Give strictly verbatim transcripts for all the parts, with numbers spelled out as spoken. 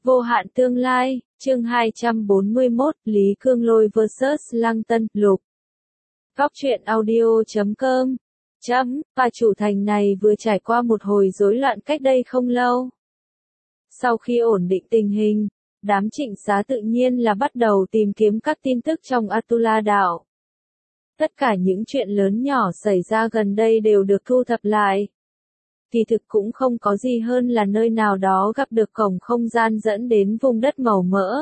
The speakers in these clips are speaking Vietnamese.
Vô hạn tương lai, chương hai trăm bốn mươi mốt, Lý Cương Lôi versus Lăng Tân, Lục. Góc truyện audio chấm com. Chấm, và chủ thành này vừa trải qua một hồi rối loạn cách đây không lâu. Sau khi ổn định tình hình, đám Trịnh Xá tự nhiên là bắt đầu tìm kiếm các tin tức trong Atula đảo. Tất cả những chuyện lớn nhỏ xảy ra gần đây đều được thu thập lại. Kỳ thực cũng không có gì hơn là nơi nào đó gặp được cổng không gian dẫn đến vùng đất màu mỡ.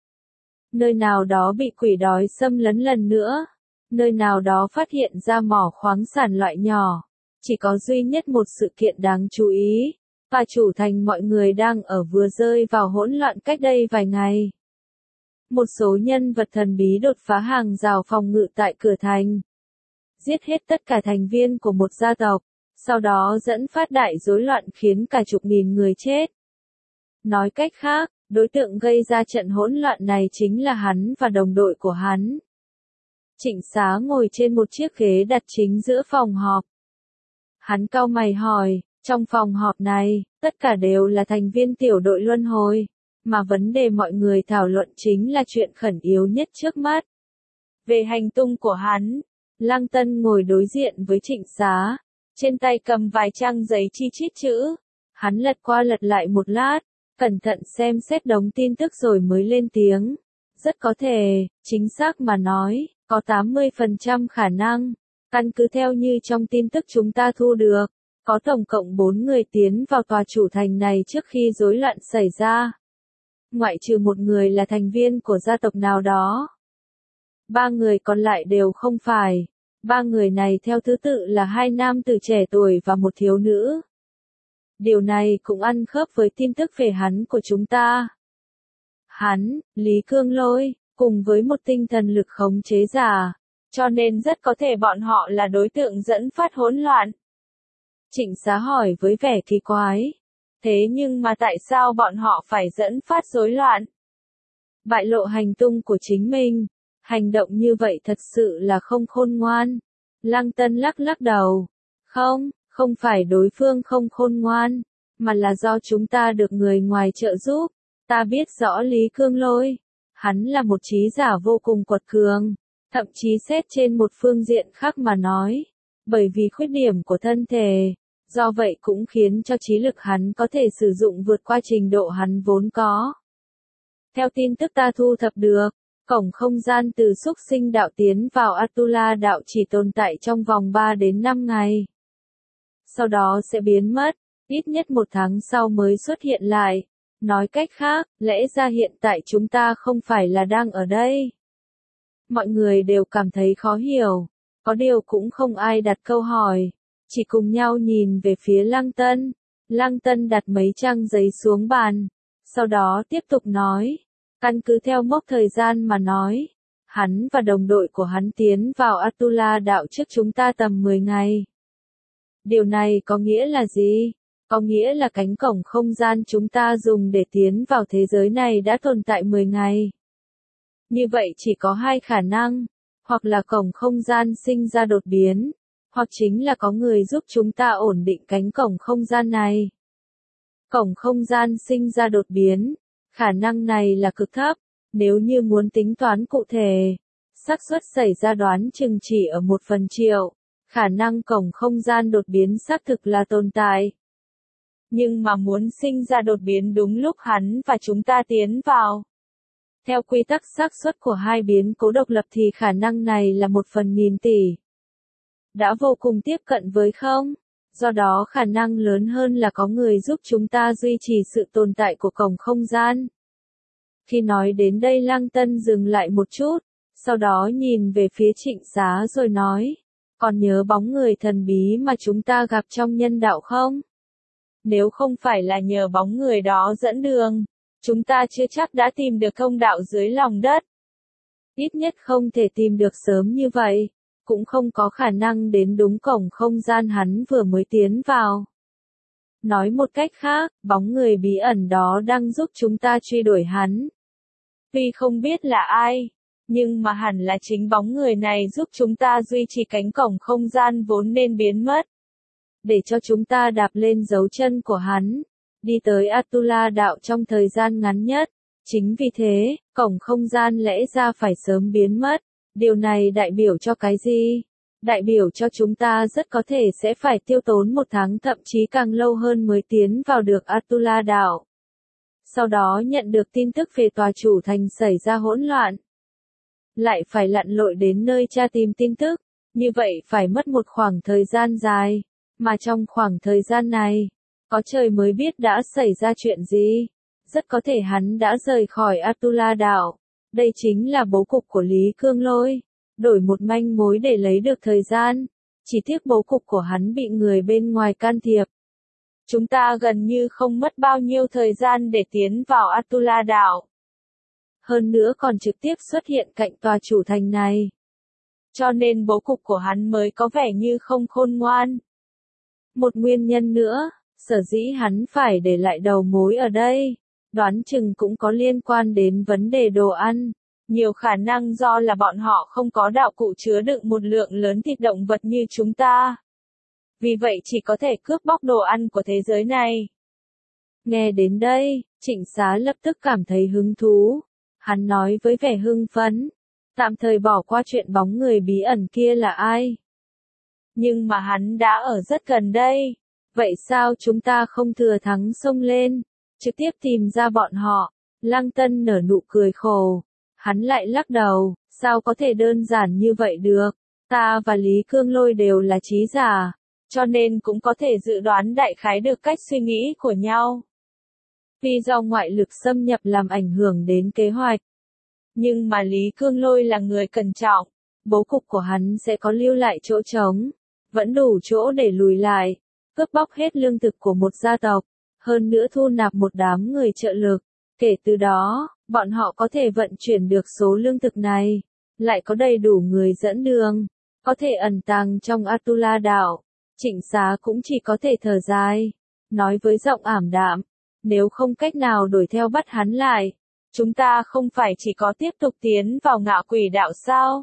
Nơi nào đó bị quỷ đói xâm lấn lần nữa. Nơi nào đó phát hiện ra mỏ khoáng sản loại nhỏ. Chỉ có duy nhất một sự kiện đáng chú ý. Và chủ thành mọi người đang ở vừa rơi vào hỗn loạn cách đây vài ngày. Một số nhân vật thần bí đột phá hàng rào phòng ngự tại cửa thành. Giết hết tất cả thành viên của một gia tộc. Sau đó dẫn phát đại rối loạn khiến cả chục nghìn người chết. Nói cách khác, đối tượng gây ra trận hỗn loạn này chính là hắn và đồng đội của hắn. Trịnh Xá ngồi trên một chiếc ghế đặt chính giữa phòng họp. Hắn cau mày hỏi, trong phòng họp này, tất cả đều là thành viên tiểu đội luân hồi, mà vấn đề mọi người thảo luận chính là chuyện khẩn yếu nhất trước mắt. Về hành tung của hắn, Lăng Tân ngồi đối diện với Trịnh Xá. Trên tay cầm vài trang giấy chi chít chữ. Hắn lật qua lật lại một lát, cẩn thận xem xét đống tin tức rồi mới lên tiếng. Rất có thể, chính xác mà nói, có tám mươi phần trăm khả năng. Căn cứ theo như trong tin tức chúng ta thu được, có tổng cộng bốn người tiến vào tòa chủ thành này trước khi rối loạn xảy ra. Ngoại trừ một người là thành viên của gia tộc nào đó. Ba người còn lại đều không phải. Ba người này theo thứ tự là hai nam tử trẻ tuổi và một thiếu nữ. Điều này cũng ăn khớp với tin tức về hắn của chúng ta. Hắn, Lý Cương Lôi, cùng với một tinh thần lực khống chế giả, cho nên rất có thể bọn họ là đối tượng dẫn phát hỗn loạn. Trịnh Xá hỏi với vẻ kỳ quái. Thế nhưng mà tại sao bọn họ phải dẫn phát rối loạn? Bại lộ hành tung của chính mình. Hành động như vậy thật sự là không khôn ngoan. Lăng Tân lắc lắc đầu. Không, không phải đối phương không khôn ngoan, mà là do chúng ta được người ngoài trợ giúp. Ta biết rõ Lý Cương Lôi. Hắn là một trí giả vô cùng quật cường. Thậm chí xét trên một phương diện khác mà nói. Bởi vì khuyết điểm của thân thể. Do vậy cũng khiến cho trí lực hắn có thể sử dụng vượt qua trình độ hắn vốn có. Theo tin tức ta thu thập được. Cổng không gian từ xúc sinh đạo tiến vào Atula đạo chỉ tồn tại trong vòng ba đến năm ngày. Sau đó sẽ biến mất, ít nhất một tháng sau mới xuất hiện lại. Nói cách khác, lẽ ra hiện tại chúng ta không phải là đang ở đây. Mọi người đều cảm thấy khó hiểu, có điều cũng không ai đặt câu hỏi, chỉ cùng nhau nhìn về phía Lăng Tân. Lăng Tân đặt mấy trang giấy xuống bàn, sau đó tiếp tục nói. Căn cứ theo mốc thời gian mà nói, hắn và đồng đội của hắn tiến vào Atula đạo trước chúng ta tầm mười ngày. Điều này có nghĩa là gì? Có nghĩa là cánh cổng không gian chúng ta dùng để tiến vào thế giới này đã tồn tại mười ngày. Như vậy chỉ có hai khả năng, hoặc là cổng không gian sinh ra đột biến, hoặc chính là có người giúp chúng ta ổn định cánh cổng không gian này. Cổng không gian sinh ra đột biến. Khả năng này là cực thấp, nếu như muốn tính toán cụ thể, xác suất xảy ra đoán chừng chỉ ở một phần triệu, khả năng cổng không gian đột biến xác thực là tồn tại. Nhưng mà muốn sinh ra đột biến đúng lúc hắn và chúng ta tiến vào. Theo quy tắc xác suất của hai biến cố độc lập thì khả năng này là một phần nghìn tỷ. Đã vô cùng tiếp cận với không? Do đó khả năng lớn hơn là có người giúp chúng ta duy trì sự tồn tại của cổng không gian. Khi nói đến đây Lăng Tân dừng lại một chút, sau đó nhìn về phía Trịnh Xá rồi nói, còn nhớ bóng người thần bí mà chúng ta gặp trong nhân đạo không? Nếu không phải là nhờ bóng người đó dẫn đường, chúng ta chưa chắc đã tìm được thông đạo dưới lòng đất. Ít nhất không thể tìm được sớm như vậy. Cũng không có khả năng đến đúng cổng không gian hắn vừa mới tiến vào. Nói một cách khác, bóng người bí ẩn đó đang giúp chúng ta truy đuổi hắn. Tuy không biết là ai, nhưng mà hẳn là chính bóng người này giúp chúng ta duy trì cánh cổng không gian vốn nên biến mất. Để cho chúng ta đạp lên dấu chân của hắn. đi tới Atula đạo trong thời gian ngắn nhất. Chính vì thế, cổng không gian lẽ ra phải sớm biến mất. Điều này đại biểu cho cái gì? Đại biểu cho chúng ta rất có thể sẽ phải tiêu tốn một tháng thậm chí càng lâu hơn mới tiến vào được Atula đạo. Sau đó nhận được tin tức về tòa chủ thành xảy ra hỗn loạn. Lại phải lặn lội đến nơi tra tìm tin tức, như vậy phải mất một khoảng thời gian dài, mà trong khoảng thời gian này, có trời mới biết đã xảy ra chuyện gì. Rất có thể hắn đã rời khỏi Atula đạo. Đây chính là bố cục của Lý Cương Lôi. Đổi một manh mối để lấy được thời gian. Chỉ tiếc bố cục của hắn bị người bên ngoài can thiệp. Chúng ta gần như không mất bao nhiêu thời gian để tiến vào Atula đạo. Hơn nữa còn trực tiếp xuất hiện cạnh tòa chủ thành này. Cho nên bố cục của hắn mới có vẻ như không khôn ngoan. Một nguyên nhân nữa, sở dĩ hắn phải để lại đầu mối ở đây, đoán chừng cũng có liên quan đến vấn đề đồ ăn. Nhiều khả năng do là bọn họ không có đạo cụ chứa đựng một lượng lớn thịt động vật như chúng ta. Vì vậy chỉ có thể cướp bóc đồ ăn của thế giới này. Nghe đến đây, Trịnh Xá lập tức cảm thấy hứng thú. Hắn nói với vẻ hưng phấn, tạm thời bỏ qua chuyện bóng người bí ẩn kia là ai. Nhưng mà hắn đã ở rất gần đây. Vậy sao chúng ta không thừa thắng xông lên, trực tiếp tìm ra bọn họ? Lăng Tân nở nụ cười khổ. Hắn lại lắc đầu, sao có thể đơn giản như vậy được? Ta và Lý Cương Lôi đều là trí giả, cho nên cũng có thể dự đoán đại khái được cách suy nghĩ của nhau. Vì do ngoại lực xâm nhập làm ảnh hưởng đến kế hoạch. Nhưng mà Lý Cương Lôi là người cẩn trọng, bố cục của hắn sẽ có lưu lại chỗ trống, vẫn đủ chỗ để lùi lại, cướp bóc hết lương thực của một gia tộc, hơn nữa thu nạp một đám người trợ lực. Kể từ đó, bọn họ có thể vận chuyển được số lương thực này, lại có đầy đủ người dẫn đường, có thể ẩn tàng trong Atula đạo. Trịnh Xá cũng chỉ có thể thở dài, nói với giọng ảm đạm, nếu không cách nào đuổi theo bắt hắn lại, chúng ta không phải chỉ có tiếp tục tiến vào ngạo quỷ đạo sao?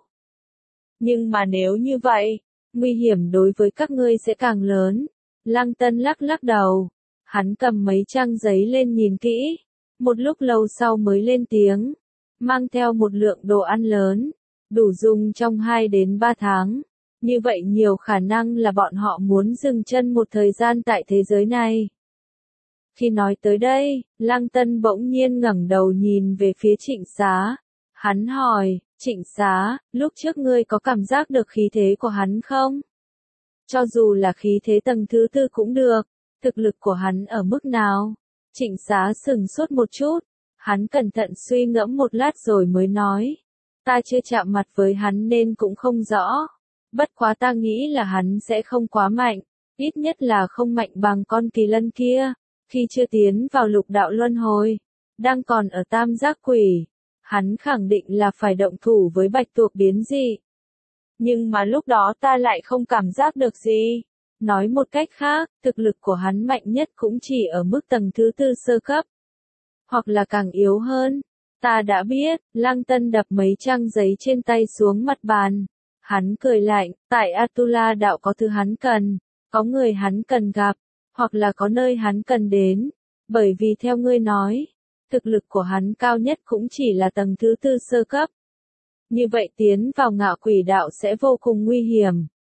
Nhưng mà nếu như vậy, nguy hiểm đối với các ngươi sẽ càng lớn. Lăng Tân lắc lắc đầu, hắn cầm mấy trang giấy lên nhìn kỹ, một lúc lâu sau mới lên tiếng, mang theo một lượng đồ ăn lớn, đủ dùng trong hai đến ba tháng. Như vậy nhiều khả năng là bọn họ muốn dừng chân một thời gian tại thế giới này. Khi nói tới đây, Lăng Tân bỗng nhiên ngẩng đầu nhìn về phía Trịnh Xá. Hắn hỏi, Trịnh Xá, lúc trước ngươi có cảm giác được khí thế của hắn không? Cho dù là khí thế tầng thứ tư cũng được, thực lực của hắn ở mức nào? Trịnh Xá sừng sốt một chút, hắn cẩn thận suy ngẫm một lát rồi mới nói. Ta chưa chạm mặt với hắn nên cũng không rõ. Bất quá ta nghĩ là hắn sẽ không quá mạnh, ít nhất là không mạnh bằng con kỳ lân kia. Khi chưa tiến vào lục đạo luân hồi, đang còn ở tam giác quỷ, hắn khẳng định là phải động thủ với bạch tuộc biến dị. Nhưng mà lúc đó ta lại không cảm giác được gì. Nói một cách khác, thực lực của hắn mạnh nhất cũng chỉ ở mức tầng thứ tư sơ cấp. Hoặc là càng yếu hơn. Ta đã biết, Lăng Tân đập mấy trang giấy trên tay xuống mặt bàn. Hắn cười lạnh, tại Atula đạo có thứ hắn cần, có người hắn cần gặp, hoặc là có nơi hắn cần đến. Bởi vì theo ngươi nói, thực lực của hắn cao nhất cũng chỉ là tầng thứ tư sơ cấp. Như vậy tiến vào ngạo quỷ đạo sẽ vô cùng nguy hiểm.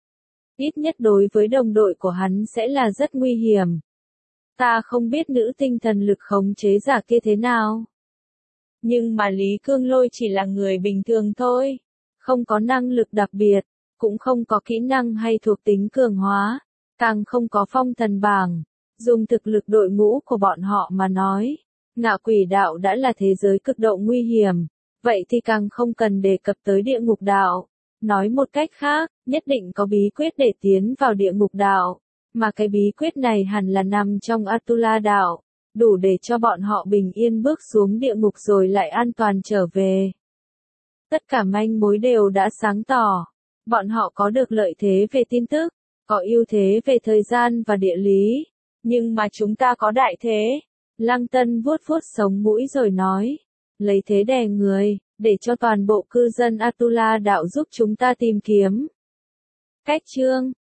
Ít nhất đối với đồng đội của hắn sẽ là rất nguy hiểm. Ta không biết nữ tinh thần lực khống chế giả kia thế nào. Nhưng mà Lý Cương Lôi chỉ là người bình thường thôi. Không có năng lực đặc biệt, cũng không có kỹ năng hay thuộc tính cường hóa, càng không có phong thần bảng. Dùng thực lực đội ngũ của bọn họ mà nói, ngạo quỷ đạo đã là thế giới cực độ nguy hiểm. Vậy thì càng không cần đề cập tới địa ngục đạo. Nói một cách khác, nhất định có bí quyết để tiến vào địa ngục đạo. Mà cái bí quyết này hẳn là nằm trong Atula đạo. Đủ để cho bọn họ bình yên bước xuống địa ngục rồi lại an toàn trở về. Tất cả manh mối đều đã sáng tỏ. Bọn họ có được lợi thế về tin tức, có ưu thế về thời gian và địa lý. Nhưng mà chúng ta có đại thế. Lăng Tân vuốt vuốt sống mũi rồi nói. Lấy thế đè người, để cho toàn bộ cư dân Atula đạo giúp chúng ta tìm kiếm. Cách chương